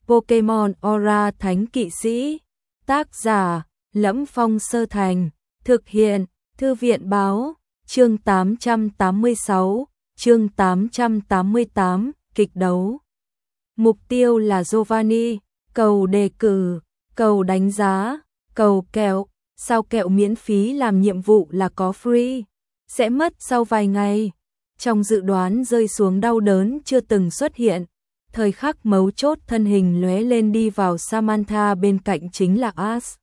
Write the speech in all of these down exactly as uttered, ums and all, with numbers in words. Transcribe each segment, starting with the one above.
Pokemon Aura Thánh Kỵ Sĩ. Tác giả: Lẫm Phong Sơ Thành. Thực hiện: Thư viện báo. Chương tám trăm tám mươi sáu, chương tám trăm tám mươi tám, kịch đấu. Mục tiêu là Giovanni, cầu đề cử, cầu đánh giá, cầu kẹo, sao kẹo miễn phí làm nhiệm vụ là có free, sẽ mất sau vài ngày. Trong dự đoán rơi xuống đau đớn chưa từng xuất hiện, thời khắc mấu chốt thân hình lóe lên đi vào Samantha bên cạnh chính là Ash.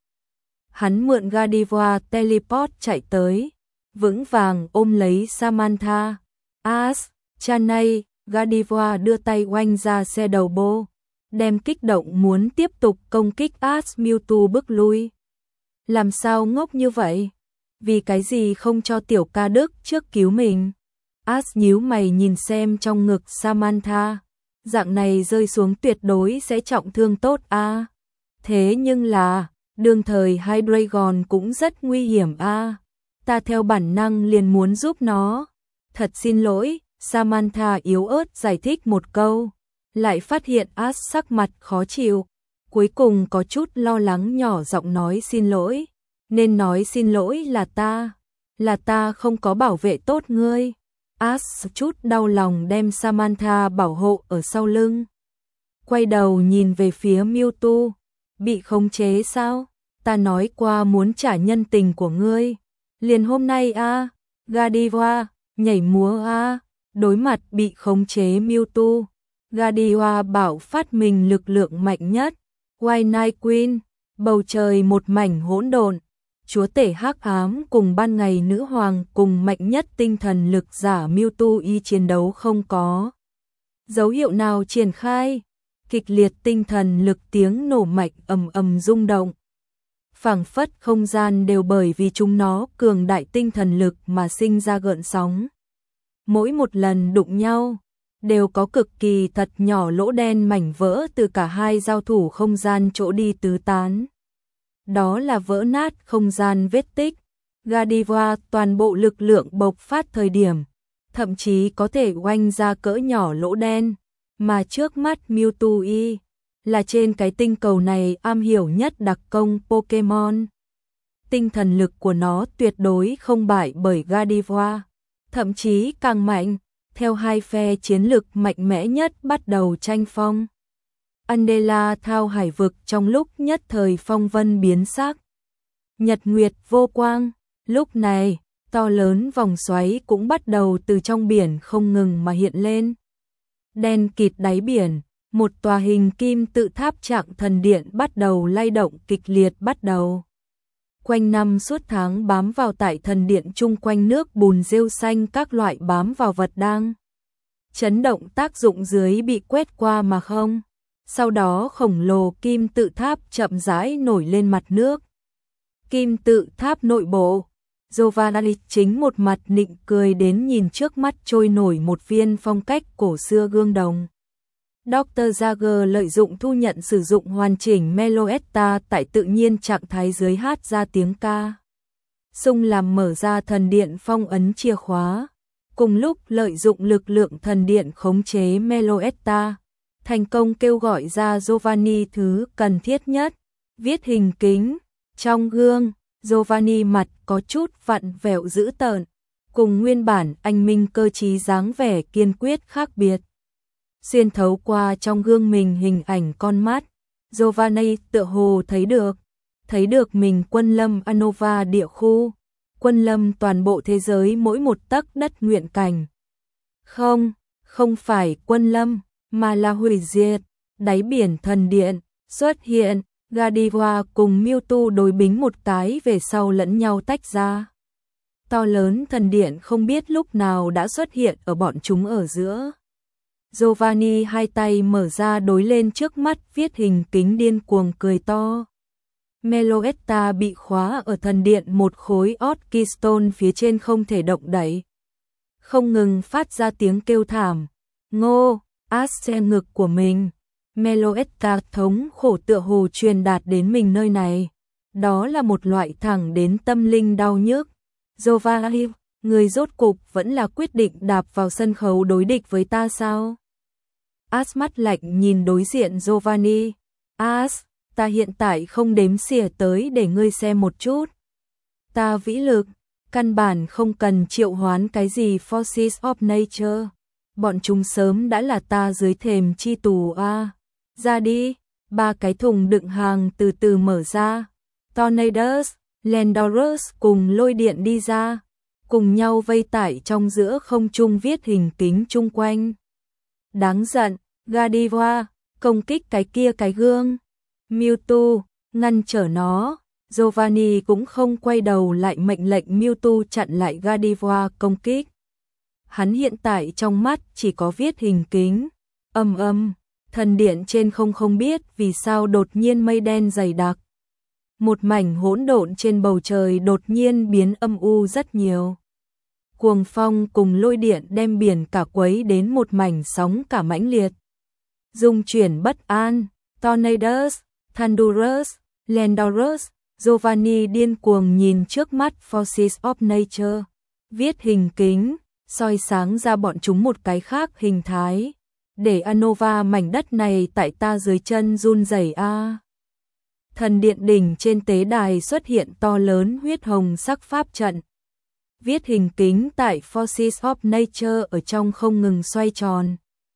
Hắn mượn Gardevoir teleport chạy tới, vững vàng ôm lấy Samantha. Ash, Chanay, Gardevoir đưa tay oanh ra xe đầu bô, đem kích động muốn tiếp tục công kích Ash. Mewtwo bước lui. Làm sao ngốc như vậy? Vì cái gì không cho tiểu ca Đức trước cứu mình? Ash nhíu mày nhìn xem trong ngực Samantha. Dạng này rơi xuống tuyệt đối sẽ trọng thương tốt a. À. Thế nhưng là, đương thời Hydreigon cũng rất nguy hiểm a. À. Ta theo bản năng liền muốn giúp nó. Thật xin lỗi, Samantha yếu ớt giải thích một câu, lại phát hiện Ash sắc mặt khó chịu, cuối cùng có chút lo lắng nhỏ giọng nói xin lỗi, nên nói xin lỗi là ta, là ta không có bảo vệ tốt ngươi. Ash chút đau lòng đem Samantha bảo hộ ở sau lưng. Quay đầu nhìn về phía Mewtwo, bị khống chế sao? Ta nói qua muốn trả nhân tình của ngươi. Liền hôm nay a, à, Gardevoir, nhảy múa a, à. Đối mặt bị khống chế Mewtwo, Gardevoir bảo phát mình lực lượng mạnh nhất. White Night Queen, bầu trời một mảnh hỗn độn. Chúa tể hắc ám cùng ban ngày nữ hoàng cùng mạnh nhất tinh thần lực giả Mewtwo y chiến đấu không có dấu hiệu nào triển khai, kịch liệt tinh thần lực tiếng nổ mạnh ầm ầm rung động. Phảng phất không gian đều bởi vì chúng nó cường đại tinh thần lực mà sinh ra gợn sóng. Mỗi một lần đụng nhau, đều có cực kỳ thật nhỏ lỗ đen mảnh vỡ từ cả hai giao thủ không gian chỗ đi tứ tán. Đó là vỡ nát không gian vết tích. Gardevoir toàn bộ lực lượng bộc phát thời điểm, thậm chí có thể oanh ra cỡ nhỏ lỗ đen, mà trước mắt Mewtwo y là trên cái tinh cầu này am hiểu nhất đặc công Pokemon. Tinh thần lực của nó tuyệt đối không bại bởi Gardevoir, thậm chí càng mạnh, theo hai phe chiến lực mạnh mẽ nhất bắt đầu tranh phong. Andela thao hải vực trong lúc nhất thời phong vân biến sắc. Nhật nguyệt vô quang, lúc này, to lớn vòng xoáy cũng bắt đầu từ trong biển không ngừng mà hiện lên. Đen kịt đáy biển, một tòa hình kim tự tháp trạng thần điện bắt đầu lay động kịch liệt bắt đầu. Quanh năm suốt tháng bám vào tại thần điện chung quanh nước bùn rêu xanh các loại bám vào vật đang chấn động tác dụng dưới bị quét qua mà không. Sau đó khổng lồ kim tự tháp chậm rãi nổi lên mặt nước. Kim tự tháp nội bộ, Giovanni chính một mặt nịnh cười đến nhìn trước mắt trôi nổi một viên phong cách cổ xưa gương đồng. Doctor Jagger lợi dụng thu nhận sử dụng hoàn chỉnh Meloetta tại tự nhiên trạng thái dưới hát ra tiếng ca. Xung làm mở ra thần điện phong ấn chìa khóa. Cùng lúc lợi dụng lực lượng thần điện khống chế Meloetta, thành công kêu gọi ra Giovanni thứ cần thiết nhất, viết hình kính. Trong gương, Giovanni mặt có chút vặn vẹo dữ tợn, cùng nguyên bản anh minh cơ trí dáng vẻ kiên quyết khác biệt. Xuyên thấu qua trong gương mình hình ảnh con mắt, Giovanni tựa hồ thấy được, thấy được mình quân lâm Anova địa khu, quân lâm toàn bộ thế giới mỗi một tấc đất nguyện cảnh. Không, không phải quân lâm, mà là hủy diệt. Đáy biển thần điện xuất hiện, Gardevoir cùng Mewtwo đối bính một cái về sau lẫn nhau tách ra. To lớn thần điện không biết lúc nào đã xuất hiện ở bọn chúng ở giữa. Giovanni hai tay mở ra đối lên trước mắt viết hình kính điên cuồng cười to. Meloetta bị khóa ở thần điện một khối Orchistone phía trên không thể động đậy. Không ngừng phát ra tiếng kêu thảm. Ngô, Ash che ngực của mình. Meloetta thống khổ tựa hồ truyền đạt đến mình nơi này. Đó là một loại thẳng đến tâm linh đau nhức. Giovanni, người rốt cục vẫn là quyết định đạp vào sân khấu đối địch với ta sao? As mắt lạnh nhìn đối diện Giovanni. As, ta hiện tại không đếm xỉa tới để ngươi xem một chút. Ta vĩ lực, căn bản không cần triệu hoán cái gì Forces of Nature. Bọn chúng sớm đã là ta dưới thềm chi tù a. À. Ra đi, ba cái thùng đựng hàng từ từ mở ra. Tornadoes, Landorus cùng lôi điện đi ra, cùng nhau vây tải trong giữa không trung viết hình kính chung quanh. Đáng giận, Gardevoir, công kích cái kia cái gương. Mewtwo, ngăn trở nó. Giovanni cũng không quay đầu lại mệnh lệnh Mewtwo chặn lại Gardevoir công kích. Hắn hiện tại trong mắt chỉ có viết hình kính. Âm âm, thần điện trên không không biết vì sao đột nhiên mây đen dày đặc. Một mảnh hỗn độn trên bầu trời đột nhiên biến âm u rất nhiều. Cuồng phong cùng lôi điện đem biển cả quấy đến một mảnh sóng cả mãnh liệt. Dung chuyển bất an, Tornadoes, Thundurus, Landorus, Giovanni điên cuồng nhìn trước mắt Forces of Nature. Viết hình kính, soi sáng ra bọn chúng một cái khác hình thái. Để Anova mảnh đất này tại ta dưới chân run rẩy a. À. Thần điện đỉnh trên tế đài xuất hiện to lớn huyết hồng sắc pháp trận. Viết hình kính tại Forces of Nature ở trong không ngừng xoay tròn.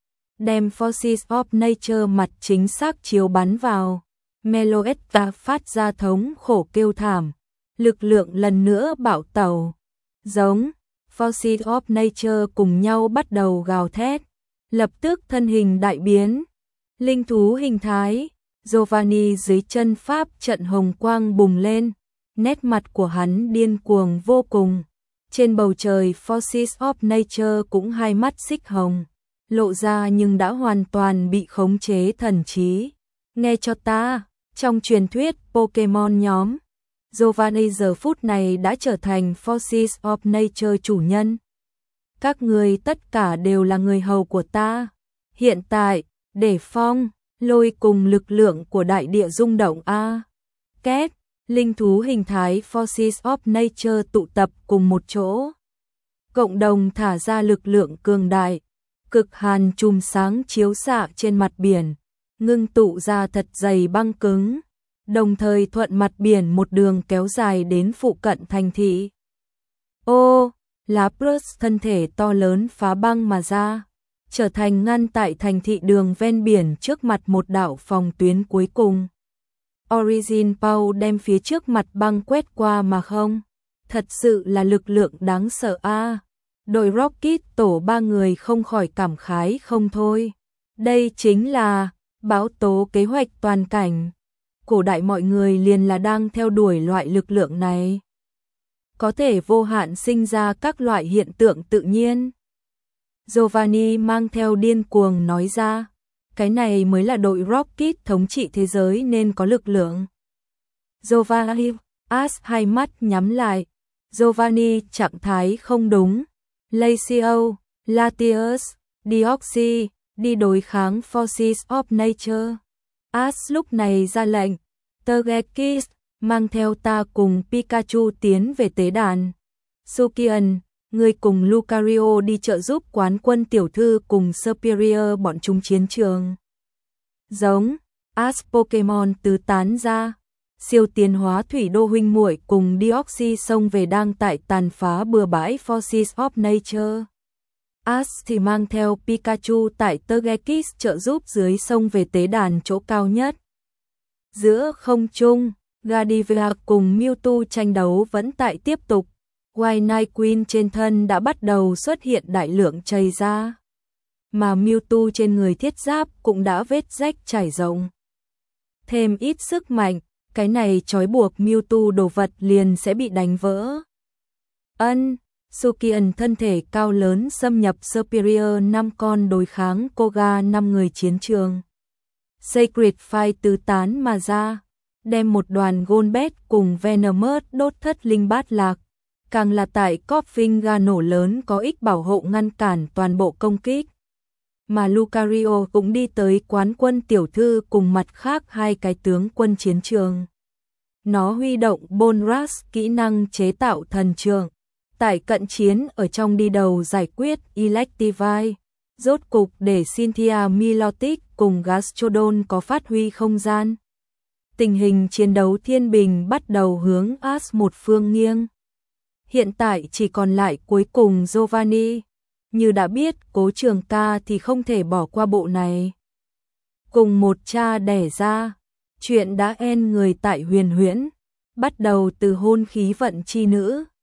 Đem Forces of Nature mặt chính xác chiếu bắn vào. Meloetta phát ra thống khổ kêu thảm. Lực lượng lần nữa bạo tẩu. Giống, Forces of Nature cùng nhau bắt đầu gào thét. Lập tức thân hình đại biến. Linh thú hình thái. Giovanni dưới chân pháp trận hồng quang bùng lên. Nét mặt của hắn điên cuồng vô cùng. Trên bầu trời Forces of Nature cũng hai mắt xích hồng. Lộ ra nhưng đã hoàn toàn bị khống chế thần trí. Nghe cho ta, trong truyền thuyết Pokemon nhóm, Giovanni giờ phút này đã trở thành Forces of Nature chủ nhân. Các người tất cả đều là người hầu của ta. Hiện tại, để phong, lôi cùng lực lượng của đại địa rung động a. Két, linh thú hình thái Forces of Nature tụ tập cùng một chỗ. Cộng đồng thả ra lực lượng cường đại. Cực hàn chùm sáng chiếu xạ trên mặt biển, ngưng tụ ra thật dày băng cứng, đồng thời thuận mặt biển một đường kéo dài đến phụ cận thành thị. Ô, Lapras thân thể to lớn phá băng mà ra, trở thành ngăn tại thành thị đường ven biển trước mặt một đạo phòng tuyến cuối cùng. Origin Power đem phía trước mặt băng quét qua mà không, thật sự là lực lượng đáng sợ a. À. Đội Rocket tổ ba người không khỏi cảm khái không thôi. Đây chính là bão tố kế hoạch toàn cảnh. Cổ đại mọi người liền là đang theo đuổi loại lực lượng này. Có thể vô hạn sinh ra các loại hiện tượng tự nhiên. Giovanni mang theo điên cuồng nói ra. Cái này mới là đội Rocket thống trị thế giới nên có lực lượng. Giovanni, As hai mắt nhắm lại. Giovanni trạng thái không đúng. Lacio, Latius, Deoxy, đi đối kháng Forces of Nature. As lúc này ra lệnh, Togekiss, mang theo ta cùng Pikachu tiến về tế đàn. Sukian, người cùng Lucario đi trợ giúp quán quân tiểu thư cùng Superior bọn chúng chiến trường. Giống, As Pokemon tứ tán ra. Siêu tiến hóa thủy đô huynh muội cùng Deoxy xông về đang tại tàn phá bừa bãi Forces of Nature. As thì mang theo Pikachu tại Togekiss trợ giúp dưới sông về tế đàn chỗ cao nhất. Giữa không trung, Gardevoir cùng Mewtwo tranh đấu vẫn tại tiếp tục. White Night Queen trên thân đã bắt đầu xuất hiện đại lượng chảy ra. Mà Mewtwo trên người thiết giáp cũng đã vết rách trải rộng. Thêm ít sức mạnh, cái này trói buộc Mewtwo đồ vật liền sẽ bị đánh vỡ. Ân, Sukian thân thể cao lớn xâm nhập Superior năm con đối kháng Koga năm người chiến trường. Sacred Fire tứ tán mà ra, đem một đoàn Golbat cùng Venomous đốt thất linh bát lạc. Càng là tại Koffing nổ lớn có ích bảo hộ ngăn cản toàn bộ công kích. Mà Lucario cũng đi tới quán quân tiểu thư cùng mặt khác hai cái tướng quân chiến trường. Nó huy động Bonras kỹ năng chế tạo thần trường. Tại cận chiến ở trong đi đầu giải quyết Electivire. Rốt cục để Cynthia Milotic cùng Gastrodon có phát huy không gian. Tình hình chiến đấu thiên bình bắt đầu hướng As một phương nghiêng. Hiện tại chỉ còn lại cuối cùng Giovanni. Như đã biết, Cố Trường Ca thì không thể bỏ qua bộ này. Cùng một cha đẻ ra, chuyện đã en người tại Huyền Huyễn, bắt đầu từ hôn khí vận chi nữ.